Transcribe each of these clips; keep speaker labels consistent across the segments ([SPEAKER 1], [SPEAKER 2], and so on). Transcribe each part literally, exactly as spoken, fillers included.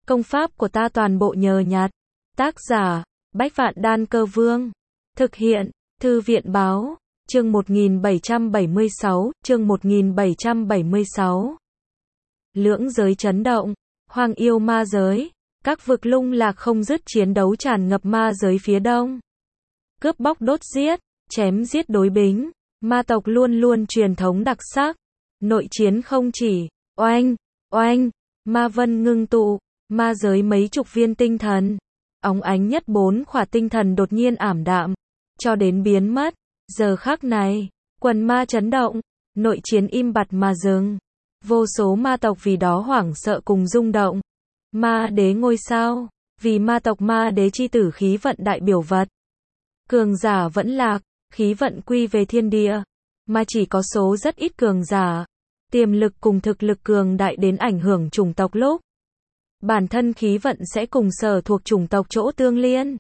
[SPEAKER 1] Công pháp của ta toàn bộ nhờ nhặt. Tác giả, Bách Vạn Đan Cơ Vương. Thực hiện, Thư viện Báo. Chương một nghìn bảy trăm bảy mươi sáu, chương một nghìn bảy trăm bảy mươi sáu. Lưỡng giới chấn động, hoang yêu ma giới, các vực lung lạc không dứt, chiến đấu tràn ngập ma giới phía đông. Cướp bóc đốt giết, chém giết đối bính, ma tộc luôn luôn truyền thống đặc sắc. Nội chiến không chỉ, oanh, oanh, ma vân ngưng tụ, ma giới mấy chục viên tinh thần. Óng ánh nhất bốn khỏa tinh thần đột nhiên ảm đạm, cho đến biến mất. Giờ khắc này, quần ma chấn động, nội chiến im bặt mà dừng. Vô số ma tộc vì đó hoảng sợ cùng rung động. Ma đế ngôi sao, vì ma tộc ma đế chi tử khí vận đại biểu vật. Cường giả vẫn lạc, khí vận quy về thiên địa, mà chỉ có số rất ít cường giả. Tiềm lực cùng thực lực cường đại đến ảnh hưởng chủng tộc lúc. Bản thân khí vận sẽ cùng sở thuộc chủng tộc chỗ tương liên.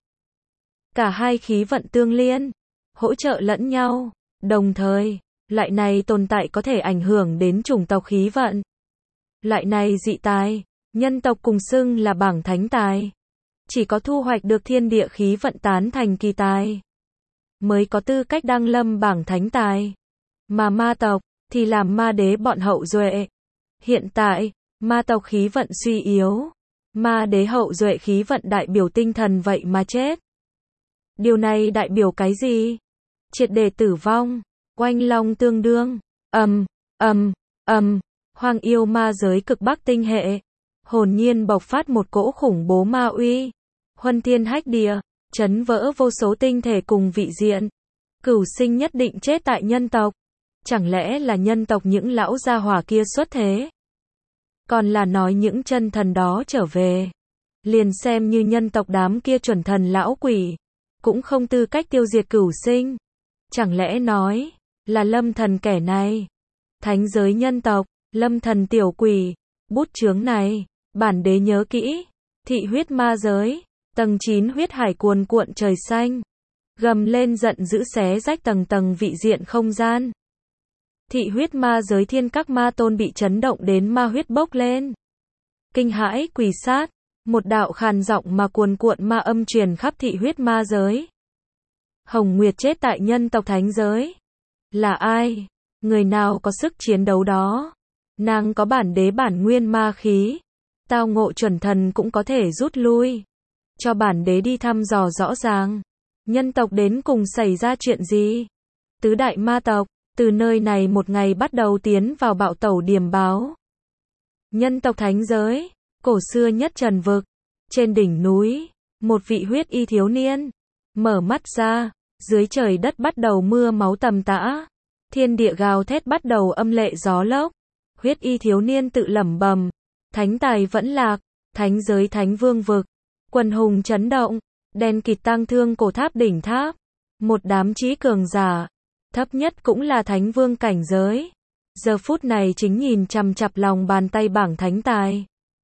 [SPEAKER 1] Cả hai khí vận tương liên, hỗ trợ lẫn nhau, đồng thời, loại này tồn tại có thể ảnh hưởng đến chủng tộc khí vận. Loại này dị tài, nhân tộc cùng xưng là bảng thánh tài. Chỉ có thu hoạch được thiên địa khí vận tán thành kỳ tài, mới có tư cách đăng lâm bảng thánh tài. Mà ma tộc, thì làm ma đế bọn hậu duệ. Hiện tại, ma tộc khí vận suy yếu. Ma đế hậu duệ khí vận đại biểu tinh thần vậy mà chết. Điều này đại biểu cái gì? Triệt để tử vong, oanh long tương đương, ầm, ầm, ầm, hoang yêu ma giới cực bắc tinh hệ. Hồn nhiên bộc phát một cỗ khủng bố ma uy. Huân thiên hách địa, chấn vỡ vô số tinh thể cùng vị diện. Cửu sinh nhất định chết tại nhân tộc. Chẳng lẽ là nhân tộc những lão gia hỏa kia xuất thế? Còn là nói những chân thần đó trở về. Liền xem như nhân tộc đám kia chuẩn thần lão quỷ, cũng không tư cách tiêu diệt cửu sinh. Chẳng lẽ nói, là lâm thần kẻ này? Thánh giới nhân tộc, lâm thần tiểu quỷ, bút chướng này, bản đế nhớ kỹ. Thị huyết ma giới, tầng chín huyết hải cuồn cuộn trời xanh. Gầm lên giận dữ xé rách tầng tầng vị diện không gian. Thị huyết ma giới thiên các ma tôn bị chấn động đến ma huyết bốc lên. Kinh hãi quỳ sát, một đạo khàn giọng mà cuồn cuộn ma âm truyền khắp thị huyết ma giới. Hồng Nguyệt chết tại nhân tộc thánh giới. Là ai? Người nào có sức chiến đấu đó? Nàng có bản đế bản nguyên ma khí. Tao ngộ chuẩn thần cũng có thể rút lui. Cho bản đế đi thăm dò rõ ràng. Nhân tộc đến cùng xảy ra chuyện gì? Tứ đại ma tộc, từ nơi này một ngày bắt đầu tiến vào bạo tẩu điềm báo. Nhân tộc thánh giới, cổ xưa nhất trần vực. Trên đỉnh núi, một vị huyết y thiếu niên. Mở mắt ra, dưới trời đất bắt đầu mưa máu tầm tã. Thiên địa gào thét bắt đầu âm lệ gió lốc. Huyết y thiếu niên tự lẩm bẩm. Thánh tài vẫn lạc, thánh giới thánh vương vực. Quần hùng chấn động, đen kịt tang thương cổ tháp đỉnh tháp. Một đám trí cường giả, thấp nhất cũng là thánh vương cảnh giới. Giờ phút này chính nhìn chằm chằm lòng bàn tay bảng thánh tài.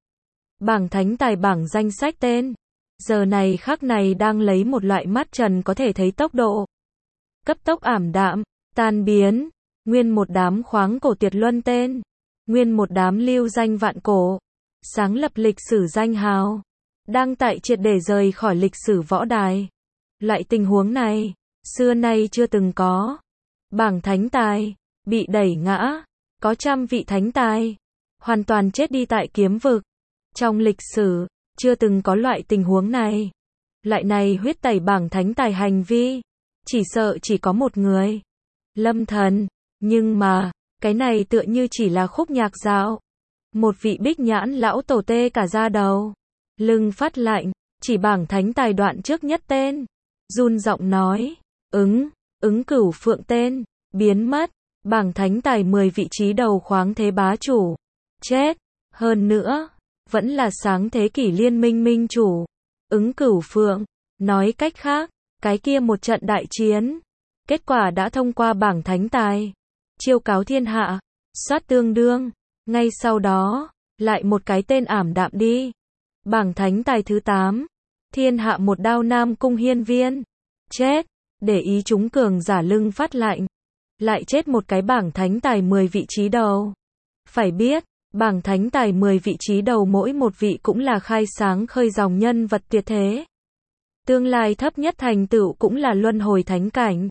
[SPEAKER 1] Bảng thánh tài bảng danh sách tên. Giờ này khắc này đang lấy một loại mắt trần có thể thấy tốc độ. Cấp tốc ảm đạm, tan biến. Nguyên một đám khoáng cổ tuyệt luân tên. Nguyên một đám lưu danh vạn cổ. Sáng lập lịch sử danh hào. Đang tại triệt để rời khỏi lịch sử võ đài. Loại tình huống này, xưa nay chưa từng có. Bảng thánh tài, bị đẩy ngã. Có trăm vị thánh tài, hoàn toàn chết đi tại kiếm vực. Trong lịch sử, chưa từng có loại tình huống này. Loại này huyết tẩy bảng thánh tài hành vi, chỉ sợ chỉ có một người. Lâm thần, nhưng mà, cái này tựa như chỉ là khúc nhạc dạo. Một vị bích nhãn lão tổ tê cả da đầu. Lưng phát lạnh, chỉ bảng thánh tài đoạn trước nhất tên. Run giọng nói, ứng, ứng cửu phượng tên, biến mất. Bảng thánh tài mười vị trí đầu khoáng thế bá chủ. Chết, hơn nữa, vẫn là sáng thế kỷ liên minh minh chủ. Ứng cửu phượng, nói cách khác, cái kia một trận đại chiến. Kết quả đã thông qua bảng thánh tài. Chiêu cáo thiên hạ, soát tương đương. Ngay sau đó, lại một cái tên ảm đạm đi. Bảng thánh tài thứ tám. Thiên hạ một đao nam cung hiên viên. Chết, để ý chúng cường giả lưng phát lạnh. Lại chết một cái bảng thánh tài mười vị trí đầu. Phải biết, Bảng thánh tài mười vị trí đầu mỗi một vị cũng là khai sáng khơi dòng nhân vật tuyệt thế. Tương lai thấp nhất thành tựu cũng là luân hồi thánh cảnh.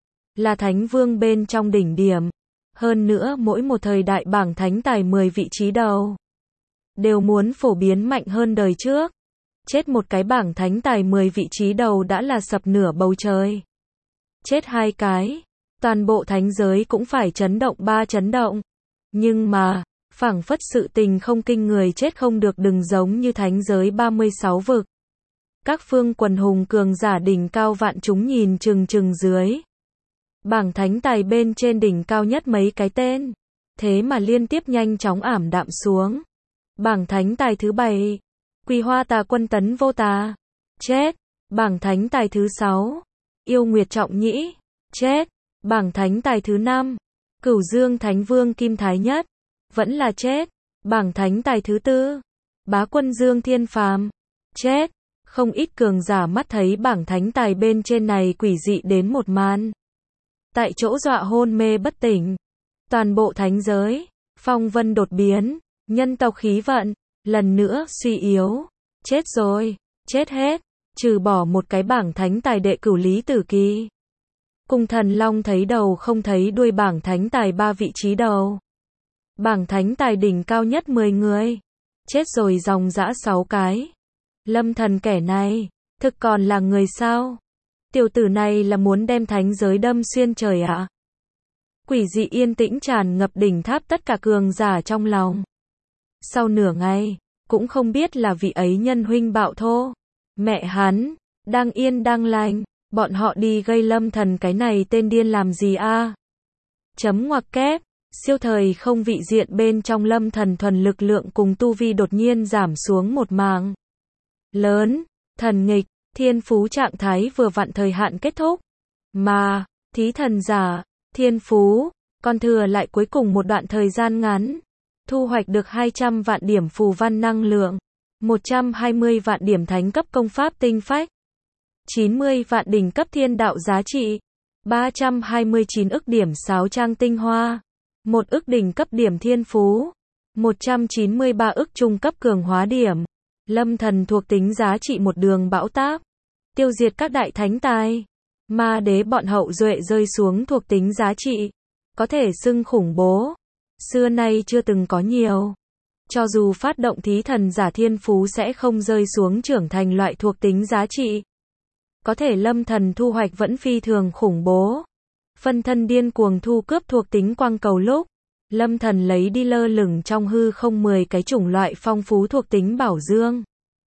[SPEAKER 1] Là thánh vương bên trong đỉnh điểm. Hơn nữa mỗi một thời đại bảng thánh tài mười vị trí đầu đều muốn phổ biến mạnh hơn đời trước. Chết một cái bảng thánh tài mười vị trí đầu đã là sập nửa bầu trời. Chết hai cái, toàn bộ thánh giới cũng phải chấn động ba chấn động. Nhưng mà, phảng phất sự tình không kinh người chết không được đừng giống như thánh giới ba mươi sáu vực. Các phương quần hùng cường giả đỉnh cao vạn chúng nhìn chừng chừng dưới. Bảng thánh tài bên trên đỉnh cao nhất mấy cái tên. Thế mà liên tiếp nhanh chóng ảm đạm xuống. Bảng thánh tài thứ bảy. Quỳ Hoa Tà Quân Tấn Vô Tà. Chết. Bảng thánh tài thứ sáu. Yêu Nguyệt Trọng Nhĩ. Chết. Bảng thánh tài thứ năm. Cửu Dương Thánh Vương Kim Thái Nhất. Vẫn là chết. Bảng thánh tài thứ tư. Bá Quân Dương Thiên Phàm. Chết. Không ít cường giả mắt thấy bảng thánh tài bên trên này quỷ dị đến một màn. Tại chỗ dọa hôn mê bất tỉnh. Toàn bộ thánh giới, phong vân đột biến, nhân tộc khí vận, lần nữa suy yếu. Chết rồi, chết hết, trừ bỏ một cái bảng thánh tài đệ cửu Lý Tử Kỳ. Cùng Thần Long thấy đầu không thấy đuôi bảng thánh tài ba vị trí đầu. Bảng thánh tài đỉnh cao nhất mười người. Chết rồi dòng dã sáu cái. Lâm Thần kẻ này, thực còn là người sao? Tiểu tử này là muốn đem thánh giới đâm xuyên trời ạ? À? Quỷ dị yên tĩnh tràn ngập đỉnh tháp tất cả cường giả trong lòng. Sau nửa ngày, cũng không biết là vị ấy nhân huynh bạo thô. Mẹ hắn, đang yên đang lành, bọn họ đi gây Lâm Thần cái này tên điên làm gì a? À? Chấm ngoặc kép, siêu thời không vị diện bên trong Lâm Thần thuần lực lượng cùng tu vi đột nhiên giảm xuống một mảng lớn, thần nghịch, thiên phú trạng thái vừa vặn thời hạn kết thúc. Mà, thí thần giả, thiên phú, còn thừa lại cuối cùng một đoạn thời gian ngắn. Thu hoạch được hai trăm vạn điểm phù văn năng lượng, một trăm hai mươi vạn điểm thánh cấp công pháp tinh phách, chín mươi vạn đỉnh cấp thiên đạo giá trị, ba trăm hai mươi chín ức điểm sáo trang tinh hoa, một ức đỉnh cấp điểm thiên phú, một trăm chín mươi ba ức trung cấp cường hóa điểm. Lâm Thần thuộc tính giá trị một đường bão táp, tiêu diệt các đại thánh tài. Ma đế bọn hậu duệ rơi xuống thuộc tính giá trị, có thể xưng khủng bố. Xưa nay chưa từng có nhiều. Cho dù phát động thí thần giả thiên phú sẽ không rơi xuống trưởng thành loại thuộc tính giá trị. Có thể Lâm Thần thu hoạch vẫn phi thường khủng bố. Phân thân điên cuồng thu cướp thuộc tính quang cầu lúc. Lâm Thần lấy đi lơ lửng trong hư không mười cái chủng loại phong phú thuộc tính bảo dương.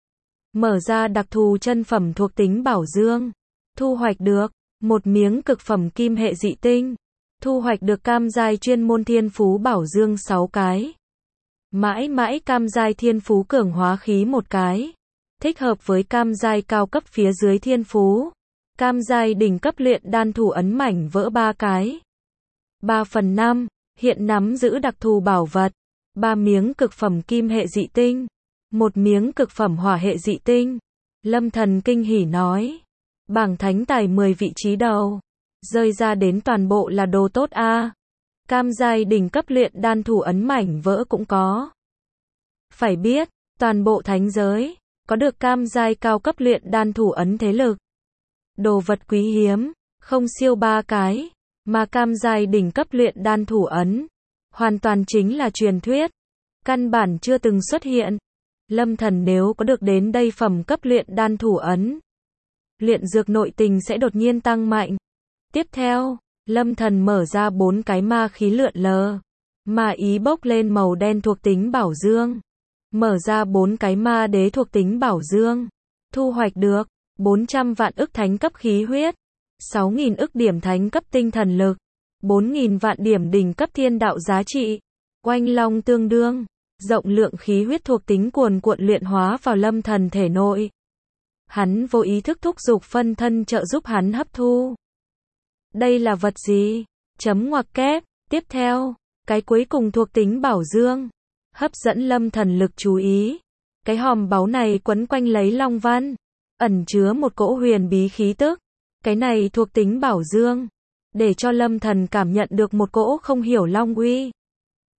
[SPEAKER 1] Mở ra đặc thù chân phẩm thuộc tính bảo dương. Thu hoạch được một miếng cực phẩm kim hệ dị tinh. Thu hoạch được cam giai chuyên môn thiên phú bảo dương sáu cái. Mãi mãi cam giai thiên phú cường hóa khí một cái. Thích hợp với cam giai cao cấp phía dưới thiên phú. Cam giai đỉnh cấp luyện đan thủ ấn mảnh vỡ ba cái. ba phần năm. Hiện nắm giữ đặc thù bảo vật. ba miếng cực phẩm kim hệ dị tinh. một miếng cực phẩm hỏa hệ dị tinh. Lâm Thần kinh hỉ nói. Bảng thánh tài mười vị trí đầu. Rơi ra đến toàn bộ là đồ tốt a. À. Cam giai đỉnh cấp luyện đan thủ ấn mảnh vỡ cũng có. Phải biết, toàn bộ thánh giới, có được cam giai cao cấp luyện đan thủ ấn thế lực. Đồ vật quý hiếm, không siêu ba cái. Mà cam giai đỉnh cấp luyện đan thủ ấn, hoàn toàn chính là truyền thuyết. Căn bản chưa từng xuất hiện. Lâm Thần nếu có được đến đây phẩm cấp luyện đan thủ ấn, luyện dược nội tình sẽ đột nhiên tăng mạnh. Tiếp theo, Lâm Thần mở ra bốn cái ma khí lượn lờ. Ma ý bốc lên màu đen thuộc tính bảo dương. Mở ra bốn cái ma đế thuộc tính bảo dương. Thu hoạch được bốn trăm vạn ức thánh cấp khí huyết. sáu nghìn ức điểm thánh cấp tinh thần lực, bốn nghìn vạn điểm đỉnh cấp thiên đạo giá trị. Oanh long tương đương, rộng lượng khí huyết thuộc tính cuồn cuộn luyện hóa vào Lâm Thần thể nội. Hắn vô ý thức thúc giục phân thân trợ giúp hắn hấp thu. Đây là vật gì? Chấm ngoặc kép, tiếp theo, cái cuối cùng thuộc tính bảo dương, hấp dẫn Lâm Thần lực chú ý. Cái hòm báu này quấn quanh lấy long văn, ẩn chứa một cỗ huyền bí khí tức. Cái này thuộc tính bảo dương, để cho Lâm Thần cảm nhận được một cỗ không hiểu long uy.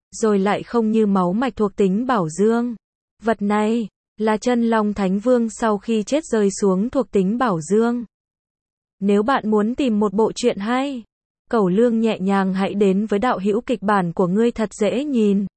[SPEAKER 1] rồi lại không như máu mạch thuộc tính bảo dương. Vật này là chân long thánh vương sau khi chết rơi xuống thuộc tính bảo dương. Nếu bạn muốn tìm một bộ truyện hay, cẩu lương nhẹ nhàng hãy đến với đạo hữu kịch bản của ngươi thật dễ nhìn.